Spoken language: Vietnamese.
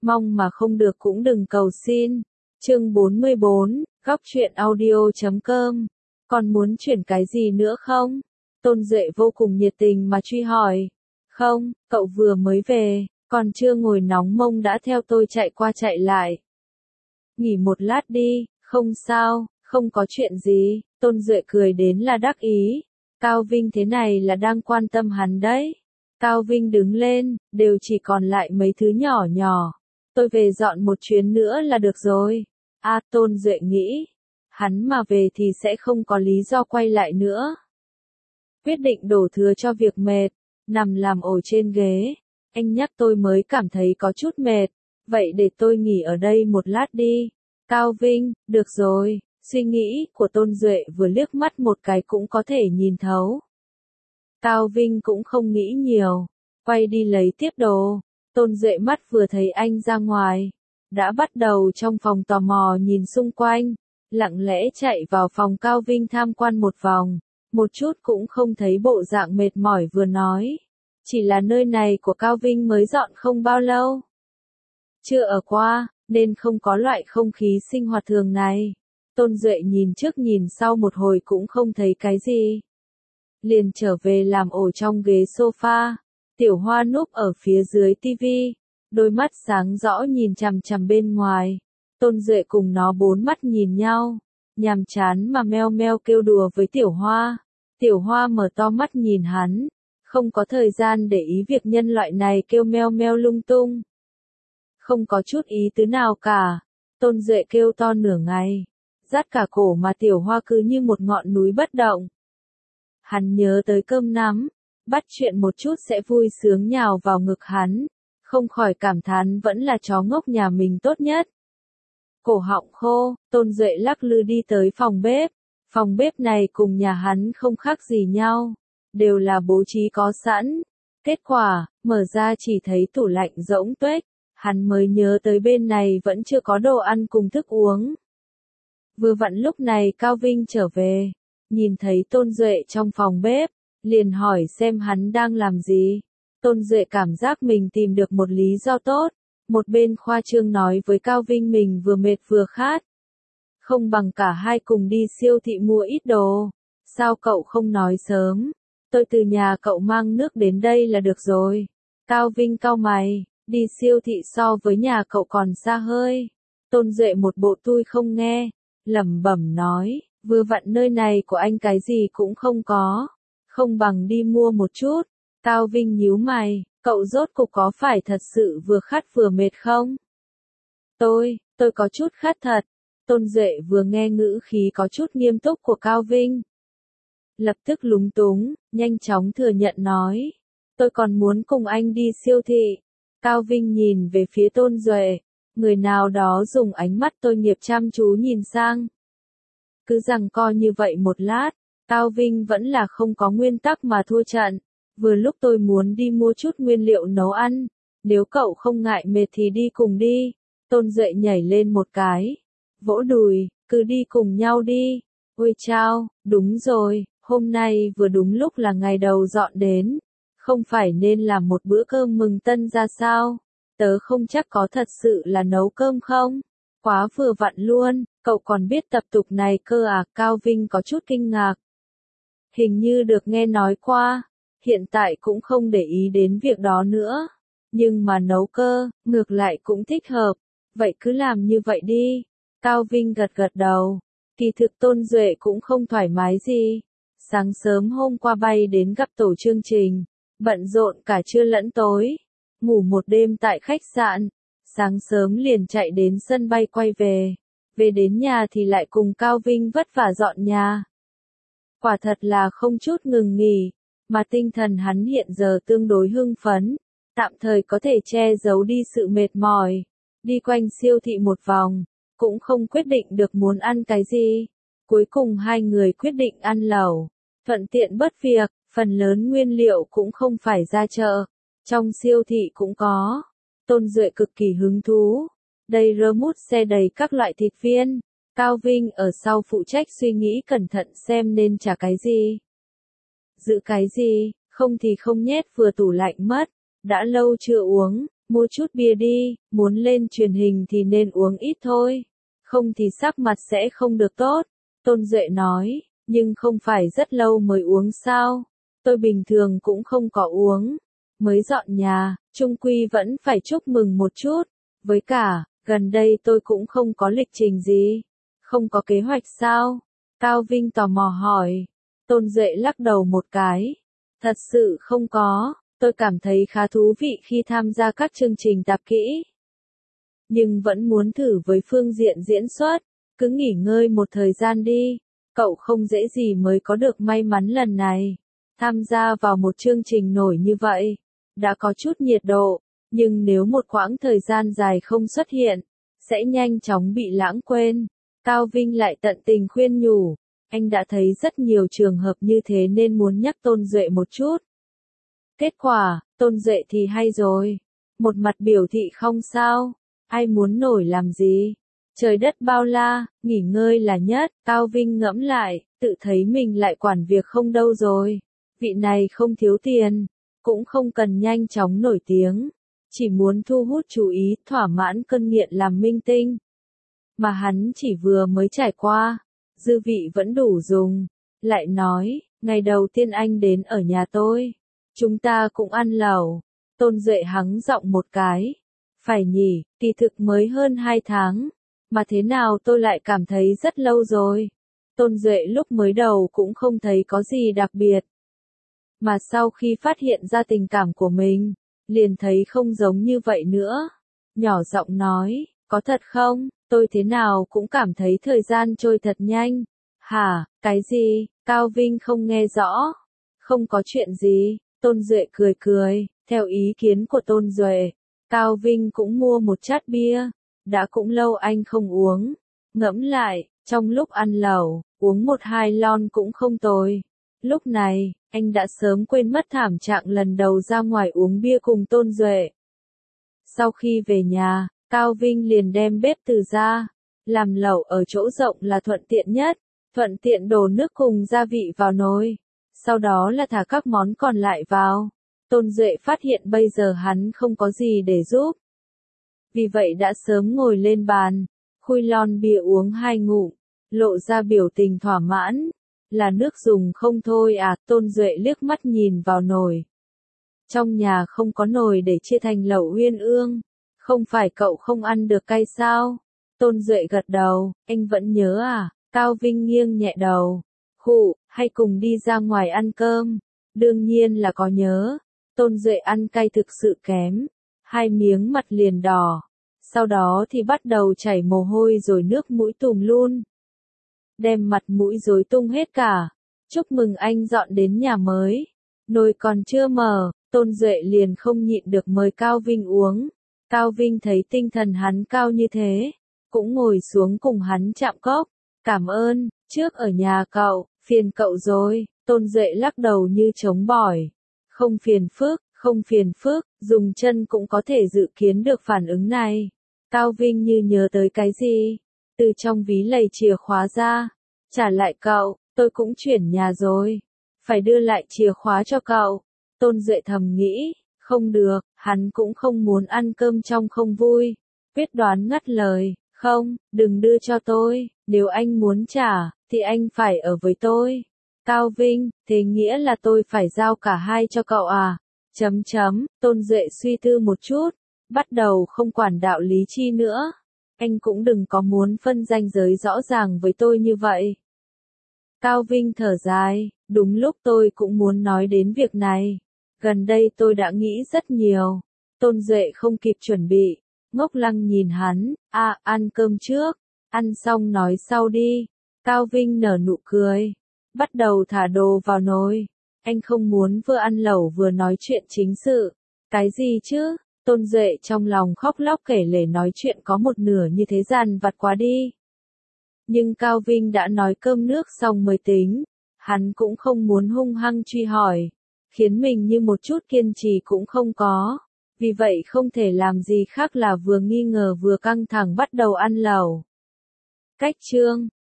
Mong mà không được cũng đừng cầu xin. Chương 44, góc truyện audio.com. Còn muốn chuyển cái gì nữa không? Tôn Duệ vô cùng nhiệt tình mà truy hỏi. Không, cậu vừa mới về, còn chưa ngồi nóng mông đã theo tôi chạy qua chạy lại. Nghỉ một lát đi, không sao, không có chuyện gì. Tôn Duệ cười đến là đắc ý. Cao Vinh thế này là đang quan tâm hắn đấy. Cao Vinh đứng lên, đều chỉ còn lại mấy thứ nhỏ nhỏ. Tôi về dọn một chuyến nữa là được rồi. Tôn Duệ nghĩ, hắn mà về thì sẽ không có lý do quay lại nữa. Quyết định đổ thừa cho việc mệt, nằm làm ổ trên ghế. Anh nhắc tôi mới cảm thấy có chút mệt, vậy để tôi nghỉ ở đây một lát đi. Cao Vinh, được rồi, suy nghĩ của Tôn Duệ vừa liếc mắt một cái cũng có thể nhìn thấu. Cao Vinh cũng không nghĩ nhiều, quay đi lấy tiếp đồ. Tôn Duệ mắt vừa thấy anh ra ngoài, đã bắt đầu trong phòng tò mò nhìn xung quanh, lặng lẽ chạy vào phòng Cao Vinh tham quan một vòng, một chút cũng không thấy bộ dạng mệt mỏi vừa nói. Chỉ là nơi này của Cao Vinh mới dọn không bao lâu. Chưa ở qua, nên không có loại không khí sinh hoạt thường này. Tôn Duệ nhìn trước nhìn sau một hồi cũng không thấy cái gì. Liền trở về làm ổ trong ghế sofa. Tiểu Hoa núp ở phía dưới tivi, đôi mắt sáng rõ nhìn chằm chằm bên ngoài. Tôn Duệ cùng nó bốn mắt nhìn nhau, nhàm chán mà meo meo kêu đùa với Tiểu Hoa. Tiểu Hoa mở to mắt nhìn hắn, không có thời gian để ý việc nhân loại này kêu meo meo lung tung. Không có chút ý tứ nào cả. Tôn Duệ kêu to nửa ngày, rát cả cổ mà Tiểu Hoa cứ như một ngọn núi bất động. Hắn nhớ tới cơm nắm, bắt chuyện một chút sẽ vui sướng nhào vào ngực hắn, không khỏi cảm thán vẫn là chó ngốc nhà mình tốt nhất. Cổ họng khô, Tôn Duệ lắc lư đi tới phòng bếp. Phòng bếp này cùng nhà hắn không khác gì nhau, đều là bố trí có sẵn. Kết quả, mở ra chỉ thấy tủ lạnh rỗng tuếch, hắn mới nhớ tới bên này vẫn chưa có đồ ăn cùng thức uống. Vừa vặn lúc này Cao Vinh trở về, nhìn thấy Tôn Duệ trong phòng bếp, liền hỏi xem hắn đang làm gì. Tôn Duệ cảm giác mình tìm được một lý do tốt, một bên khoa trương nói với Cao Vinh mình vừa mệt vừa khát. Không bằng cả hai cùng đi siêu thị mua ít đồ. Sao cậu không nói sớm? Tôi từ nhà cậu mang nước đến đây là được rồi. Cao Vinh cau mày, đi siêu thị so với nhà cậu còn xa hơi. Tôn Duệ một bộ tui không nghe, lẩm bẩm nói, vừa vặn nơi này của anh cái gì cũng không có, không bằng đi mua một chút. Cao Vinh nhíu mày, cậu rốt cục có phải thật sự vừa khát vừa mệt không? Tôi có chút khát thật. Tôn Duệ vừa nghe ngữ khí có chút nghiêm túc của Cao Vinh, lập tức lúng túng, nhanh chóng thừa nhận nói, tôi còn muốn cùng anh đi siêu thị. Cao Vinh nhìn về phía Tôn Duệ, người nào đó dùng ánh mắt tội nghiệp chăm chú nhìn sang. Cứ giằng co như vậy một lát, Cao Vinh vẫn là không có nguyên tắc mà thua trận. Vừa lúc tôi muốn đi mua chút nguyên liệu nấu ăn, nếu cậu không ngại mệt thì đi cùng đi. Tôn Duệ nhảy lên một cái, vỗ đùi, cứ đi cùng nhau đi. Ôi chao, đúng rồi, hôm nay vừa đúng lúc là ngày đầu dọn đến, không phải nên làm một bữa cơm mừng tân ra sao? Tớ không chắc có thật sự là nấu cơm không? Quá vừa vặn luôn, cậu còn biết tập tục này cơ à? Cao Vinh có chút kinh ngạc. Hình như được nghe nói qua, hiện tại cũng không để ý đến việc đó nữa. Nhưng mà nấu cơ, ngược lại cũng thích hợp. Vậy cứ làm như vậy đi. Cao Vinh gật gật đầu. Kỳ thực Tôn Duệ cũng không thoải mái gì. Sáng sớm hôm qua bay đến gặp tổ chương trình, bận rộn cả trưa lẫn tối. Ngủ một đêm tại khách sạn. Sáng sớm liền chạy đến sân bay quay về. Về đến nhà thì lại cùng Cao Vinh vất vả dọn nhà. Quả thật là không chút ngừng nghỉ, mà tinh thần hắn hiện giờ tương đối hưng phấn, tạm thời có thể che giấu đi sự mệt mỏi. Đi quanh siêu thị một vòng, cũng không quyết định được muốn ăn cái gì. Cuối cùng hai người quyết định ăn lẩu, thuận tiện bớt việc, phần lớn nguyên liệu cũng không phải ra chợ, trong siêu thị cũng có. Tôn Duệ cực kỳ hứng thú, đầy rơ mút xe đầy các loại thịt viên. Cao Vinh ở sau phụ trách suy nghĩ cẩn thận xem nên trả cái gì, giữ cái gì, không thì không nhét vừa tủ lạnh mất. Đã lâu chưa uống, mua chút bia đi, muốn lên truyền hình thì nên uống ít thôi, không thì sắc mặt sẽ không được tốt. Tôn Duệ nói, nhưng không phải rất lâu mới uống sao, tôi bình thường cũng không có uống, mới dọn nhà, chung quy vẫn phải chúc mừng một chút, với cả, gần đây tôi cũng không có lịch trình gì, không có kế hoạch sao? Cao Vinh tò mò hỏi. Tôn Duệ lắc đầu một cái, thật sự không có, tôi cảm thấy khá thú vị khi tham gia các chương trình tạp kỹ, nhưng vẫn muốn thử với phương diện diễn xuất, cứ nghỉ ngơi một thời gian đi, cậu không dễ gì mới có được may mắn lần này, tham gia vào một chương trình nổi như vậy, đã có chút nhiệt độ, nhưng nếu một quãng thời gian dài không xuất hiện, sẽ nhanh chóng bị lãng quên. Cao Vinh lại tận tình khuyên nhủ, anh đã thấy rất nhiều trường hợp như thế nên muốn nhắc Tôn Duệ một chút. Kết quả, Tôn Duệ thì hay rồi, một mặt biểu thị không sao, ai muốn nổi làm gì, trời đất bao la, nghỉ ngơi là nhất. Cao Vinh ngẫm lại, tự thấy mình lại quản việc không đâu rồi, vị này không thiếu tiền, cũng không cần nhanh chóng nổi tiếng, chỉ muốn thu hút chú ý, thỏa mãn cơn nghiện làm minh tinh. Mà hắn chỉ vừa mới trải qua, dư vị vẫn đủ dùng, lại nói, ngày đầu tiên anh đến ở nhà tôi, chúng ta cũng ăn lẩu. Tôn Duệ hắng giọng một cái, phải nhỉ, kỳ thực mới hơn 2 tháng, mà thế nào tôi lại cảm thấy rất lâu rồi. Tôn Duệ lúc mới đầu cũng không thấy có gì đặc biệt, mà sau khi phát hiện ra tình cảm của mình, liền thấy không giống như vậy nữa. Nhỏ giọng nói, có thật không, tôi thế nào cũng cảm thấy thời gian trôi thật nhanh. Hả, cái gì, Cao Vinh không nghe rõ. Không có chuyện gì, Tôn Duệ cười cười, theo ý kiến của Tôn Duệ, Cao Vinh cũng mua một chát bia, đã cũng lâu anh không uống. Ngẫm lại, trong lúc ăn lẩu, uống 1-2 lon cũng không tồi. Lúc này, anh đã sớm quên mất thảm trạng lần đầu ra ngoài uống bia cùng Tôn Duệ. Sau khi về nhà, Cao Vinh liền đem bếp từ ra, làm lẩu ở chỗ rộng là thuận tiện nhất, thuận tiện đổ nước cùng gia vị vào nồi, sau đó là thả các món còn lại vào. Tôn Duệ phát hiện bây giờ hắn không có gì để giúp, vì vậy đã sớm ngồi lên bàn, khui lon bia uống 2 ngụm, lộ ra biểu tình thỏa mãn. Là nước dùng không thôi à? Tôn Duệ liếc mắt nhìn vào nồi. Trong nhà không có nồi để chia thành lẩu uyên ương, không phải cậu không ăn được cay sao? Tôn Duệ gật đầu, anh vẫn nhớ à? Cao Vinh nghiêng nhẹ đầu. Khụ, hay cùng đi ra ngoài ăn cơm? Đương nhiên là có nhớ. Tôn Duệ ăn cay thực sự kém, 2 miếng mặt liền đỏ, sau đó thì bắt đầu chảy mồ hôi rồi nước mũi tùm luôn. Đem mặt mũi rối tung hết cả. Chúc mừng anh dọn đến nhà mới. Nồi còn chưa mở, Tôn Duệ liền không nhịn được mời Cao Vinh uống. Cao Vinh thấy tinh thần hắn cao như thế, cũng ngồi xuống cùng hắn chạm cốc. Cảm ơn, trước ở nhà cậu, phiền cậu rồi. Tôn Duệ lắc đầu như trống bỏi. Không phiền phức, không phiền phức, dùng chân cũng có thể dự kiến được phản ứng này. Cao Vinh như nhớ tới cái gì, từ trong ví lầy chìa khóa ra, trả lại cậu, tôi cũng chuyển nhà rồi, phải đưa lại chìa khóa cho cậu. Tôn Duệ thầm nghĩ, không được, hắn cũng không muốn ăn cơm trong không vui. Quyết đoán ngắt lời, không, đừng đưa cho tôi, nếu anh muốn trả, thì anh phải ở với tôi. Cao Vinh, thế nghĩa là tôi phải giao cả hai cho cậu à? Tôn Duệ suy tư một chút, bắt đầu không quản đạo lý chi nữa. Anh cũng đừng có muốn phân ranh giới rõ ràng với tôi như vậy. Cao Vinh thở dài, đúng lúc tôi cũng muốn nói đến việc này. Gần đây tôi đã nghĩ rất nhiều. Tôn Duệ không kịp chuẩn bị, ngốc lăng nhìn hắn, ăn cơm trước, ăn xong nói sau đi. Cao Vinh nở nụ cười, bắt đầu thả đồ vào nồi. Anh không muốn vừa ăn lẩu vừa nói chuyện chính sự. Cái gì chứ? Tôn Duệ trong lòng khóc lóc kể lể nói chuyện có một nửa như thế dằn vặt quá đi. Nhưng Cao Vinh đã nói cơm nước xong mới tính, hắn cũng không muốn hung hăng truy hỏi, khiến mình như một chút kiên trì cũng không có, vì vậy không thể làm gì khác là vừa nghi ngờ vừa căng thẳng bắt đầu ăn lẩu. Cách chương